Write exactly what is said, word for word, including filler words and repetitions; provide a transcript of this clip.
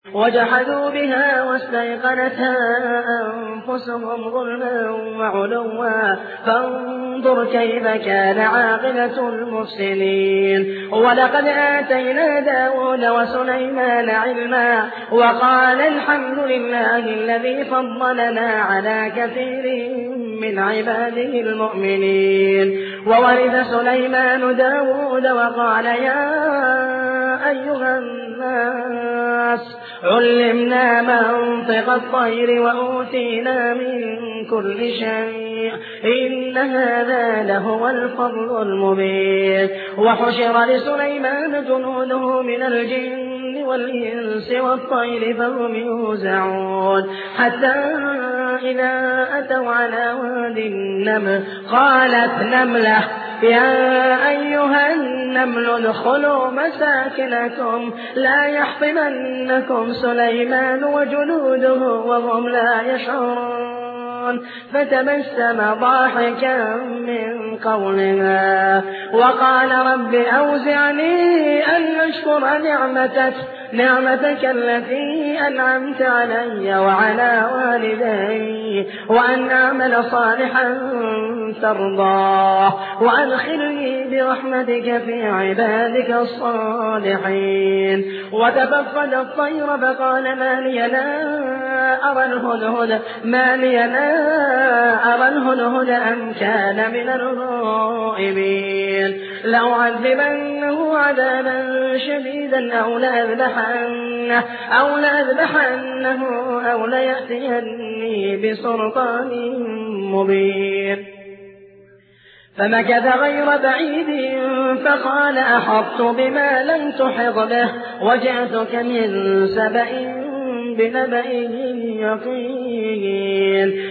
وجحدوا بها واستيقنتها أنفسهم ظلما وعلوا فانظر كيف كان عاقبة المفسدين. ولقد آتينا داود وسليمان علما وقال الحمد لله الذي فضلنا على كثير من عباده المؤمنين. وورث سليمان داود وقال يا أيها الناس علمنا منطق الطير وأوتينا من كل شيء إن هذا لهو الفضل المبين. وحشر لسليمان جنوده من الجن والإنس والطير فهم يوزعون حتى إذا أتوا على واد النمل قالت نملة يا أيها النمل ادخلوا مساكنكم لا يحطمنكم سليمان وجنوده وهم لا يشعرون. فتبسم ضاحكا من قولها وقال رب أوزعني أن أشكر نعمتك نعمتك التي أنعمت علي وعلى والدي وأن أعمل صالحا ترضاه وأدخلني برحمتك في عبادك الصالحين. وتفقد الطير فقال ما لي لا أرى الهدهد ما لي لا أرى الهدهد أم كان من الغائبين لأعذبنه عذابا شديدا أو لأذبحنه أو لأذبحنه أو ليأتيني بسلطان مبين. فمكث غير بعيد فقال أحطت بما لم تحط به وجئتك من سبأ بنبأ يقين.